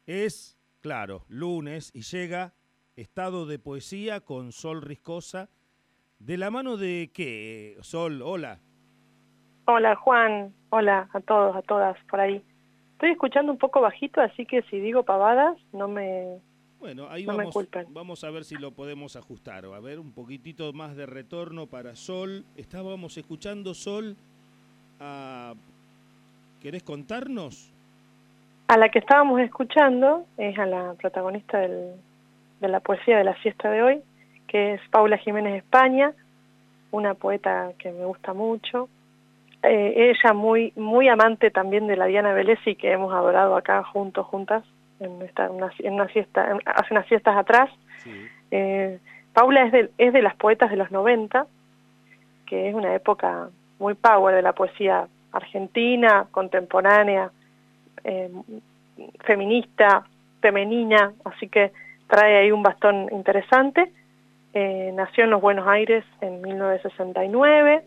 Es, claro, lunes y llega Estado de Poesía con Sol Riscosa. ¿De la mano de qué, Sol? Hola. Hola Juan, hola a todos, a todas por ahí. Estoy escuchando un poco bajito, así que si digo pavadas, Bueno, ahí no me vamos, culpen. vamos a ver si lo podemos ajustar. A ver, un poquitito más de retorno para Sol. Estábamos escuchando, Sol. a- ¿Querés contarnos? A la que estábamos escuchando es a la protagonista de la poesía de la siesta de hoy, que es Paula Jiménez España, una poeta que me gusta mucho. Ella muy amante también de la Diana Velesi, que hemos adorado acá juntos, juntas, en una siesta, hace unas siestas atrás. Sí. Paula es de las poetas de los 90, que es una época muy power de la poesía argentina, contemporánea, eh, feminista, femenina, así que trae ahí un bastón interesante. Nació en los Buenos Aires en 1969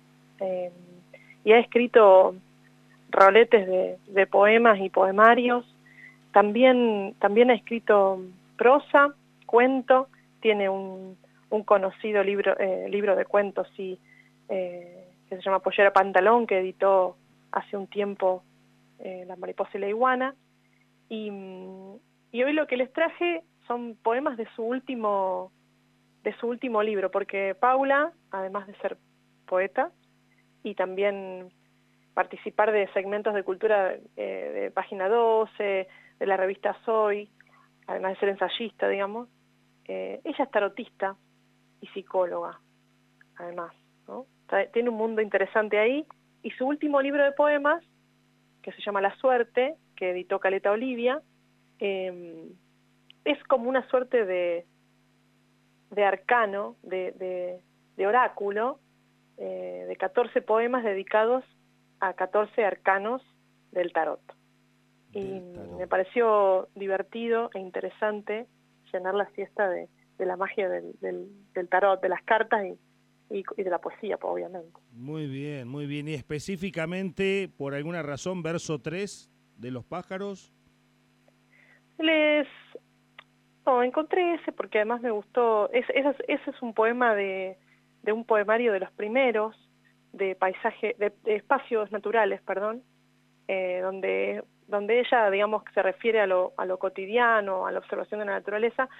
y ha escrito roletes de poemas y poemarios. También ha escrito prosa, cuento, tiene un conocido libro de cuentos que se llama Pollera Pantalón, que editó hace un tiempo La mariposa y la iguana. Y, y hoy lo que les traje son poemas de su último libro, porque Paula, además de ser poeta y también participar de segmentos de cultura de Página 12, de la revista Soy, además de ser ensayista, digamos, ella es tarotista y psicóloga, además, ¿no? Tiene un mundo interesante ahí, y su último libro de poemas, que se llama La Suerte, que editó Caleta Olivia, es como una suerte de arcano, de oráculo, de 14 poemas dedicados a 14 arcanos del tarot. Y Del tarot. me pareció divertido e interesante llenar la fiesta de la magia del tarot, de las cartas y de la poesía, pues, obviamente. Muy bien, muy bien. Y específicamente, por alguna razón, verso 3 de Los Pájaros. Les No, encontré ese porque además me gustó. Ese es un poema de un poemario de los primeros, de paisaje, de espacios naturales, perdón, donde ella, digamos, se refiere a lo cotidiano, a la observación de la naturaleza,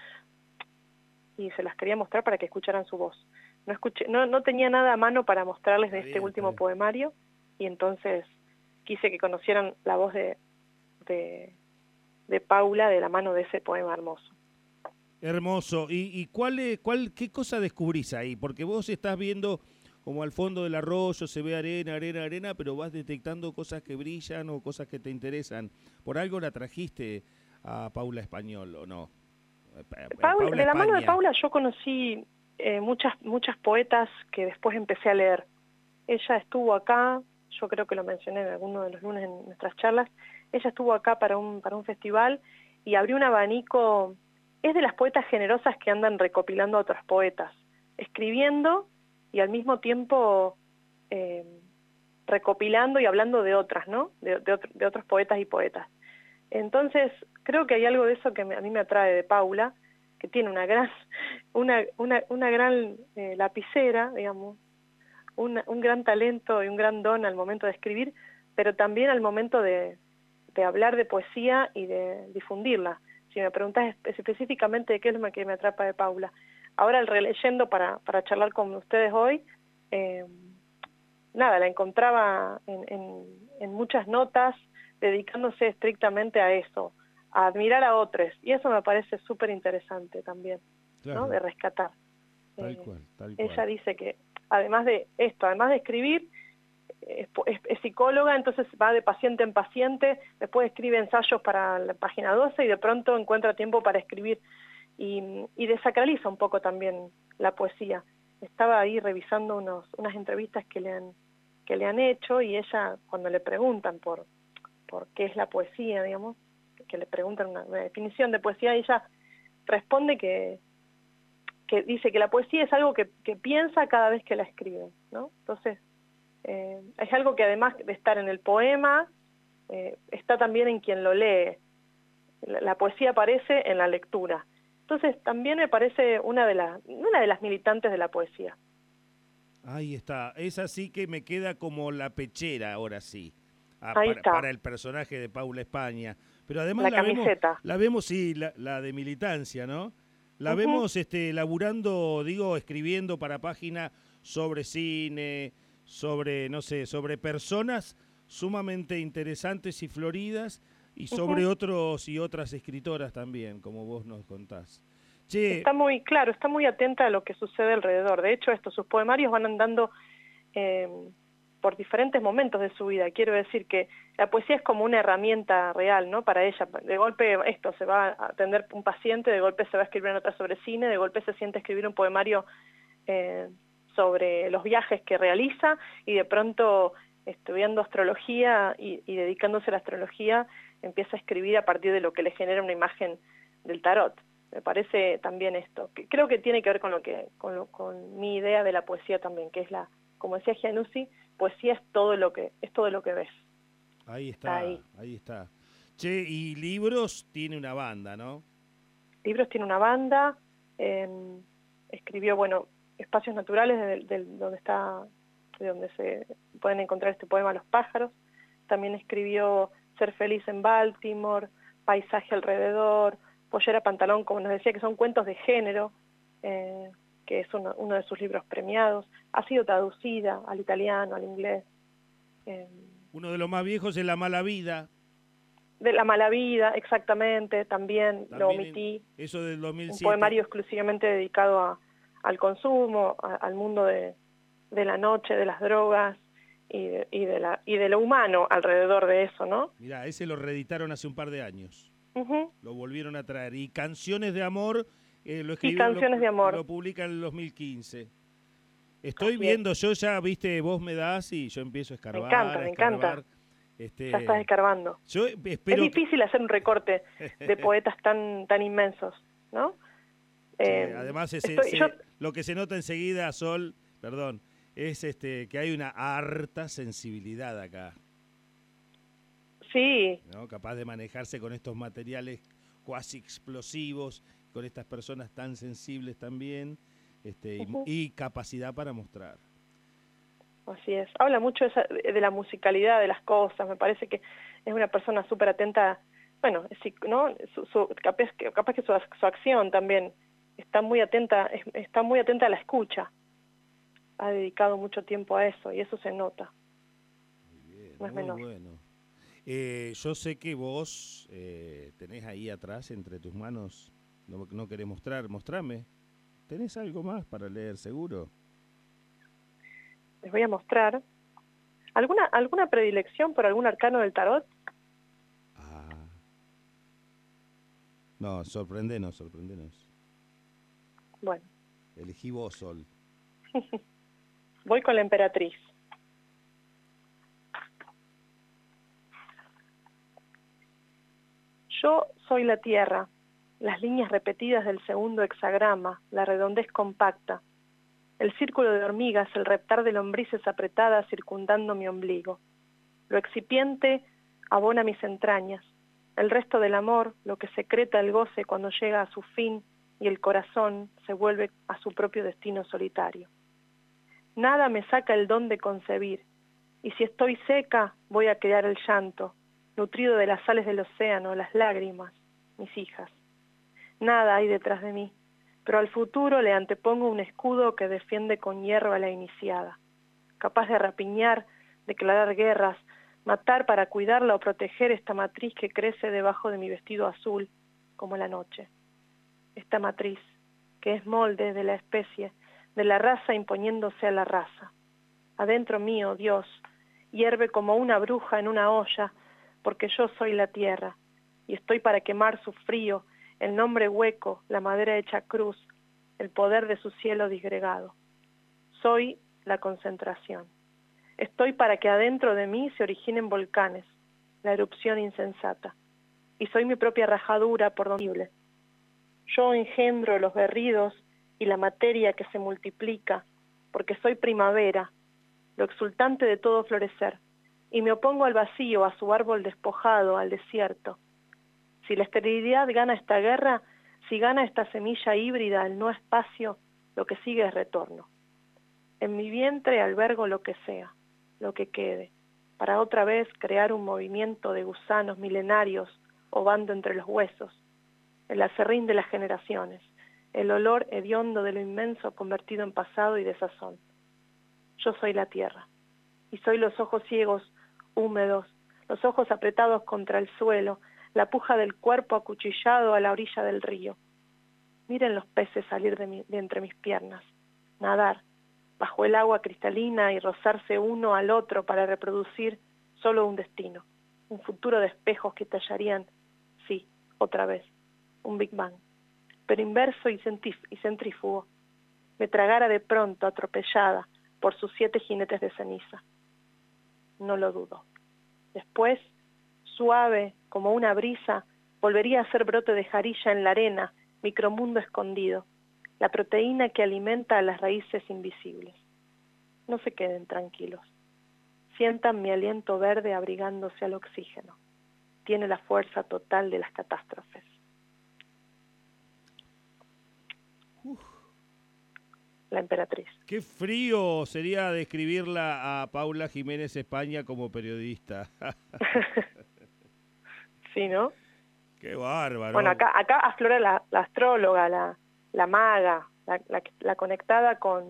y se las quería mostrar para que escucharan su voz. No tenía nada a mano para mostrarles de Está este bien, está último bien. poemario, y entonces quise que conocieran la voz de, de Paula de la mano de ese poema hermoso. Hermoso. ¿Y qué cosa descubrís ahí? Porque vos estás viendo como al fondo del arroyo se ve arena, arena, arena, pero vas detectando cosas que brillan o cosas que te interesan. ¿Por algo la trajiste a Paula Español o no? Paula De la mano de España. Paula yo conocí muchas poetas que después empecé a leer. Ella estuvo acá, yo creo que lo mencioné en alguno de los lunes en nuestras charlas. Ella estuvo acá para un festival y abrió un abanico. Es de las poetas generosas que andan recopilando a otros poetas, escribiendo y al mismo tiempo eh, recopilando y hablando de otras, ¿no? De otros poetas y poetas. Entonces, creo que hay algo de eso que a mí me atrae de Paula, que tiene una gran lapicera, digamos, un gran talento y un gran don al momento de escribir, pero también al momento de hablar de poesía y de difundirla. Si me preguntas específicamente de qué es lo que me atrapa de Paula. Ahora, releyendo para charlar con ustedes hoy, eh, nada, la encontraba en muchas notas dedicándose estrictamente a eso, a admirar a otros, y eso me parece súper interesante también, ¿no? Claro, De rescatar. tal Eh, cual, tal cual. Ella dice que además de esto, además de escribir, es psicóloga, entonces va de paciente en paciente, después escribe ensayos para la Página 12 y de pronto encuentra tiempo para escribir y desacraliza un poco también la poesía. Estaba ahí revisando unas entrevistas que le han hecho, y ella, cuando le preguntan por qué es la poesía, digamos, que le preguntan una definición de poesía, ella responde que dice que la poesía es algo que piensa cada vez que la escribe, ¿no? Entonces, es algo que además de estar en el poema, está también en quien lo lee. La poesía aparece en la lectura. Entonces también me parece una de las militantes de la poesía. Ahí está. Esa sí que me queda como la pechera, ahora sí. Ahí está, Para el personaje de Paula España. Pero además la camiseta. la vemos, sí, la de militancia, ¿no? La Ujú. vemos laburando, digo, escribiendo para página sobre cine, sobre, no sé, sobre personas sumamente interesantes y floridas, y sobre Ujú. otros y otras escritoras también, como vos nos contás. Che, Está muy claro, está muy atenta a lo que sucede alrededor. De hecho, sus poemarios van andando eh, por diferentes momentos de su vida. Quiero decir que la poesía es como una herramienta real, ¿no? Para ella. De golpe se va a atender un paciente, de golpe se va a escribir una nota sobre cine, de golpe se siente a escribir un poemario eh, sobre los viajes que realiza, y de pronto, estudiando astrología y dedicándose a la astrología, empieza a escribir a partir de lo que le genera una imagen del tarot. Me parece también esto, que creo que tiene que ver con mi idea de la poesía también, que es como decía Giannuzzi, poesía es todo lo que ves. ahí Está está, ahí. ahí está. Che, y libros tiene una banda, ¿no? Libros tiene una banda, escribió, bueno, Espacios Naturales, de donde se pueden encontrar este poema Los pájaros. También escribió Ser feliz en Baltimore, Paisaje alrededor, Pollera Pantalón, como nos decía, que son cuentos de género, que es uno de sus libros premiados. Ha sido traducida al italiano, al inglés. eh, Uno de los más viejos es La mala vida, de La mala vida, exactamente, también lo también omití. eso del Un 2007. poemario exclusivamente dedicado al consumo, al mundo de la noche, de las drogas y de lo humano alrededor de eso, ¿no? Mirá, ese lo reeditaron hace un par de años. Uh-huh. Lo volvieron a traer. Y Canciones de Amor Y Canciones de amor, lo publica en el 2015. Estoy así es. viendo, yo ya, viste, vos me das y yo empiezo Me encanta, a me encanta. escarbar. Ya estás escarbando. Yo Es espero que... difícil hacer un recorte de poetas tan inmensos, ¿no? Sí, además Yo lo que se nota enseguida, Sol, perdón, es que hay una harta sensibilidad acá, sí, ¿no? Capaz de manejarse con estos materiales cuasi explosivos, con estas personas tan sensibles también, uh-huh. y capacidad para mostrar. Así es. Habla mucho de la musicalidad de las cosas. Me parece que es una persona súper atenta. Bueno, ¿no? Capaz que su acción también está muy atenta a la escucha. Ha dedicado mucho tiempo a eso y eso se nota. Muy bien, No es muy menor. bueno. Yo sé que vos tenés ahí atrás, entre tus manos, no querés mostrame. ¿Tenés algo más para leer, seguro? Les voy a mostrar. ¿Alguna predilección por algún arcano del tarot? Ah, no, sorprendenos. Bueno, Elegí vos, Sol. voy con la emperatriz. Yo soy la tierra, las líneas repetidas del segundo hexagrama, la redondez compacta, el círculo de hormigas, el reptar de lombrices apretadas circundando mi ombligo. Lo excipiente abona mis entrañas, el resto del amor, lo que secreta el goce cuando llega a su fin y el corazón se vuelve a su propio destino solitario. Nada me saca el don de concebir, y si estoy seca voy a crear el llanto, nutrido de las sales del océano, las lágrimas, mis hijas. Nada hay detrás de mí, pero al futuro le antepongo un escudo que defiende con hierro a la iniciada, capaz de rapiñar, declarar guerras, matar para cuidarla o proteger esta matriz que crece debajo de mi vestido azul, como la noche. Esta matriz, que es molde de la especie, de la raza imponiéndose a la raza. Adentro mío, Dios, hierve como una bruja en una olla, porque yo soy la tierra, y estoy para quemar su frío, el nombre hueco, la madera hecha cruz, el poder de su cielo disgregado. Soy la concentración. Estoy para que adentro de mí se originen volcanes, la erupción insensata, y soy mi propia rajadura por donde yo engendro los berridos y la materia que se multiplica, porque soy primavera, lo exultante de todo florecer, y me opongo al vacío, a su árbol despojado, al desierto. Si la esterilidad gana esta guerra, si gana esta semilla híbrida, el no espacio, lo que sigue es retorno. En mi vientre albergo lo que sea, lo que quede, para otra vez crear un movimiento de gusanos milenarios ovando entre los huesos, el acerrín de las generaciones, el olor hediondo de lo inmenso convertido en pasado y desazón. Yo soy la tierra, y soy los ojos ciegos, húmedos, los ojos apretados contra el suelo, la puja del cuerpo acuchillado a la orilla del río. Miren los peces salir de entre mis piernas, nadar, bajo el agua cristalina y rozarse uno al otro para reproducir solo un destino, un futuro de espejos que tallarían, sí, otra vez, un Big Bang, pero inverso y centrífugo, me tragara de pronto atropellada por sus 7 jinetes de ceniza. No lo dudo. Después, suave como una brisa, volvería a ser brote de jarilla en la arena, micromundo escondido, la proteína que alimenta a las raíces invisibles. No se queden tranquilos. Sientan mi aliento verde abrigándose al oxígeno. Tiene la fuerza total de las catástrofes. La emperatriz. Qué frío sería describirla a Paula Jiménez España como periodista. Sí, ¿no? Qué bárbaro. Bueno, acá aflora la astróloga, la maga, la conectada con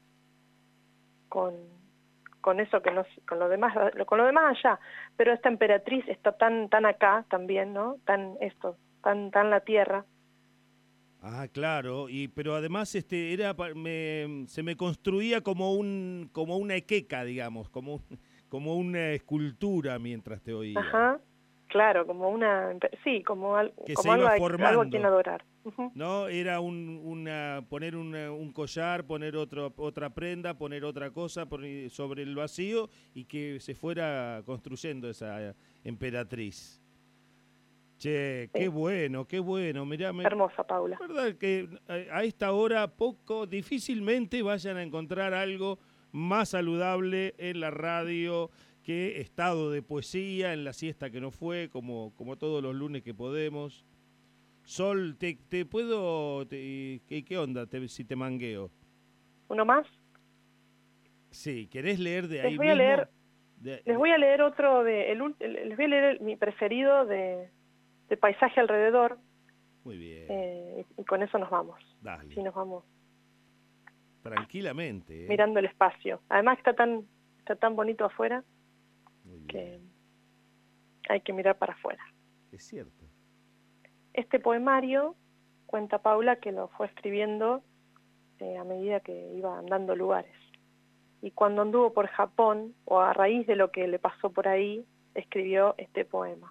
eso que no, con lo demás allá, pero esta emperatriz está tan acá también, ¿no? Tan la tierra. Ah, claro, pero además se me construía como una equeca, digamos, como una escultura mientras te oía. Ajá. Claro, como como algo a quien adorar. Uh-huh. No, era poner un collar, poner otra prenda, poner otra cosa sobre el vacío y que se fuera construyendo esa emperatriz. Che, sí. Qué bueno, mirá. Hermosa, Paula. Verdad que a esta hora difícilmente vayan a encontrar algo más saludable en la radio que Estado de Poesía, en la siesta que no fue, como todos los lunes que podemos. Sol, ¿te puedo? ¿Qué onda si te mangueo? ¿Uno más? Sí, ¿querés leer de ahí mismo? Les voy a leer otro les voy a leer mi preferido de Paisaje alrededor. Muy bien. Y con eso nos vamos. Dale. Sí, nos vamos. Tranquilamente. Mirando el espacio. Además está tan bonito afuera que hay que mirar para afuera. Es cierto. Este poemario, cuenta Paula, que lo fue escribiendo a medida que iba andando lugares. Y cuando anduvo por Japón, o a raíz de lo que le pasó por ahí, escribió este poema.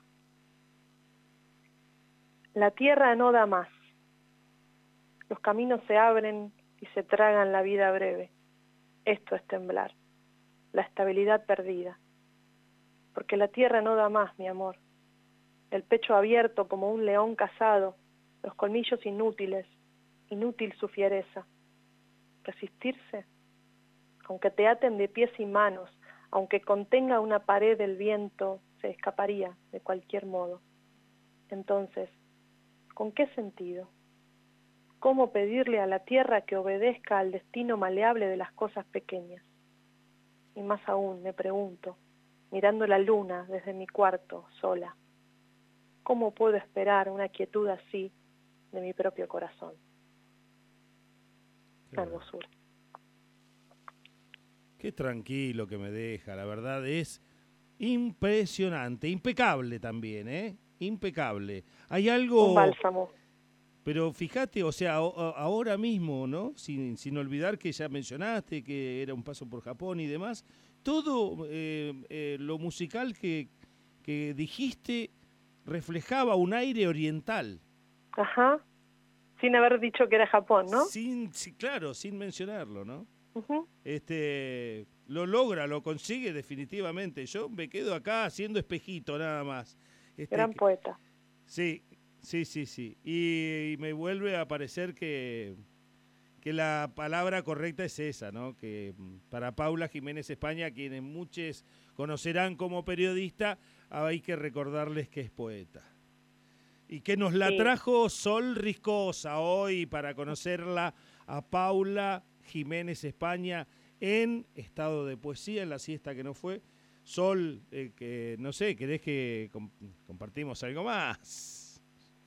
La tierra no da más. Los caminos se abren y se tragan la vida breve. Esto es temblar, la estabilidad perdida. Porque la tierra no da más, mi amor. El pecho abierto como un león cazado, los colmillos inútiles, inútil su fiereza. Resistirse, aunque te aten de pies y manos, aunque contenga una pared del viento, se escaparía de cualquier modo. Entonces, ¿con qué sentido? ¿Cómo pedirle a la tierra que obedezca al destino maleable de las cosas pequeñas? Y más aún, me pregunto, mirando la luna desde mi cuarto, sola, ¿cómo puedo esperar una quietud así de mi propio corazón? Qué hermosura. Qué tranquilo que me deja, la verdad es impresionante, impecable también, ¿eh? Impecable. Hay algo... Un bálsamo. Pero fíjate, o sea, ahora mismo, ¿no? Sin olvidar que ya mencionaste que era un paso por Japón y demás, todo lo musical que dijiste reflejaba un aire oriental. Ajá. Sin haber dicho que era Japón, ¿no? Claro, sin mencionarlo, ¿no? Uh-huh. Lo consigue definitivamente. Yo me quedo acá haciendo espejito nada más. Gran poeta. Sí. Y me vuelve a parecer que la palabra correcta es esa, ¿no? Que para Paula Jiménez España, quienes muchos conocerán como periodista, hay que recordarles que es poeta. Y que nos la Sí. trajo Sol Riscosa hoy para conocerla a Paula Jiménez España en estado de poesía, en la siesta que no fue. Sol, que no sé, ¿querés que compartimos algo más?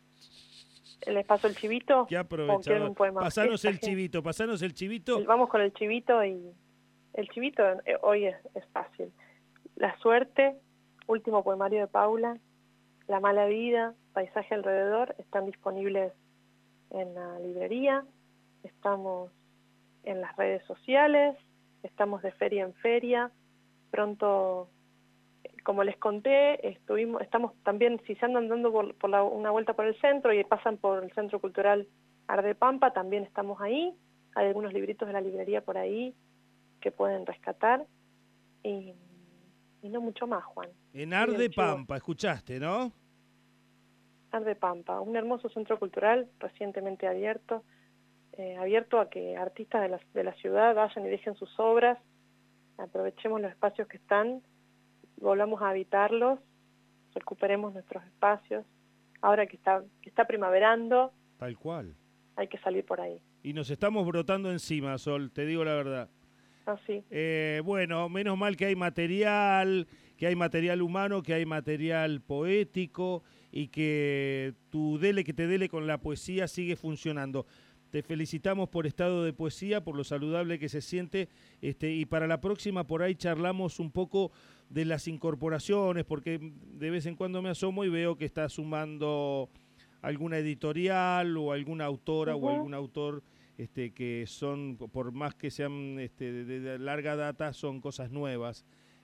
¿Les paso el chivito? Qué ¿O quieren aprovechador. un poema? Pasanos Esta el chivito, pasanos el chivito. Vamos con el chivito y el chivito hoy es fácil. La suerte, último poemario de Paula, La mala vida, Paisaje alrededor, están disponibles en la librería, estamos en las redes sociales, estamos de feria en feria, pronto, como les conté, estamos también, si se andan dando una vuelta por el centro y pasan por el Centro Cultural Ardepampa, también estamos ahí, hay algunos libritos de la librería por ahí que pueden rescatar, y no mucho más, Juan. En Ardepampa, escuchaste, ¿no? Ardepampa, un hermoso centro cultural recientemente abierto, abierto a que artistas de la ciudad vayan y dejen sus obras, aprovechemos los espacios que están, volvamos a habitarlos, recuperemos nuestros espacios, ahora que está primaverando, Tal cual. hay que salir por ahí. Y nos estamos brotando encima, Sol, te digo la verdad. Así. Bueno, menos mal que hay material humano, que hay material poético y que tu dele que te dele con la poesía sigue funcionando. Te felicitamos por estado de poesía, por lo saludable que se siente, y para la próxima por ahí charlamos un poco de las incorporaciones, porque de vez en cuando me asomo y veo que está sumando alguna editorial o alguna autora o algún autor que son, por más que sean de larga data, son cosas nuevas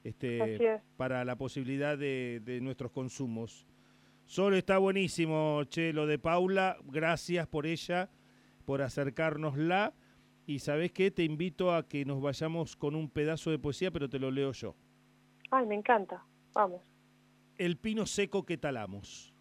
para la posibilidad de nuestros consumos. Sol, está buenísimo, che, lo de Paula, gracias por ella, por acercárnosla, y ¿sabés qué? Te invito a que nos vayamos con un pedazo de poesía, pero te lo leo yo. Ay, me encanta, vamos. El pino seco que talamos.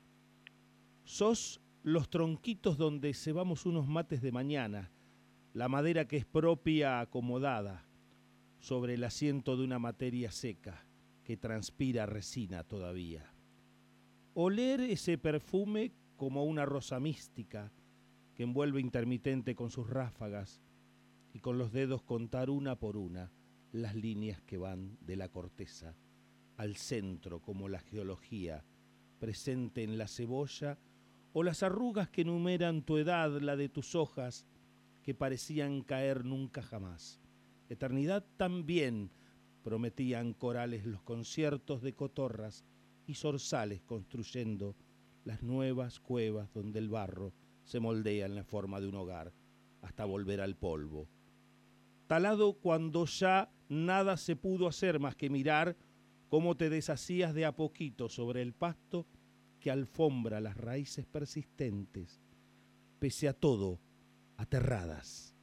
Sos los tronquitos donde cebamos unos mates de mañana, la madera que es propia acomodada sobre el asiento de una materia seca que transpira resina todavía. Oler ese perfume como una rosa mística que envuelve intermitente con sus ráfagas y con los dedos contar una por una las líneas que van de la corteza al centro como la geología presente en la cebolla o las arrugas que enumeran tu edad, la de tus hojas, que parecían caer nunca jamás. Eternidad también prometían corales los conciertos de cotorras y zorzales construyendo las nuevas cuevas donde el barro se moldea en la forma de un hogar hasta volver al polvo. Talado cuando ya nada se pudo hacer más que mirar cómo te deshacías de a poquito sobre el pasto que alfombra las raíces persistentes, pese a todo, aterradas.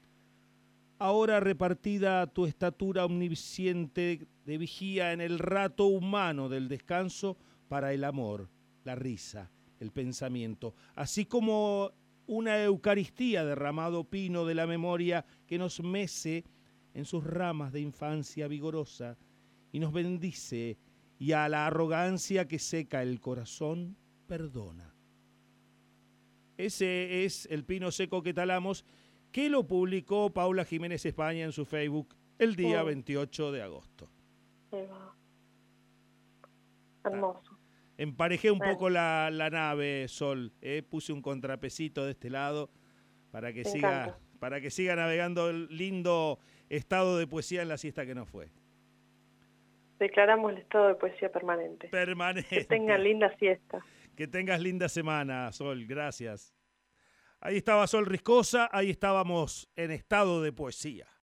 Ahora repartida tu estatura omnisciente de vigía en el rato humano del descanso para el amor, la risa, el pensamiento, así como una Eucaristía derramado pino de la memoria que nos mece en sus ramas de infancia vigorosa y nos bendice, y a la arrogancia que seca el corazón perdona. Ese es el pino seco que talamos, que lo publicó Paula Jiménez España en su Facebook el día 28 de agosto. Hermoso. Emparejé un poco la nave, Sol, puse un contrapesito de este lado para que siga navegando el lindo estado de poesía en la siesta que no fue. Declaramos el estado de poesía permanente. Que tengan linda siesta. Que tengas linda semana, Sol, gracias. Ahí estaba Sol Riscosa, ahí estábamos en estado de poesía.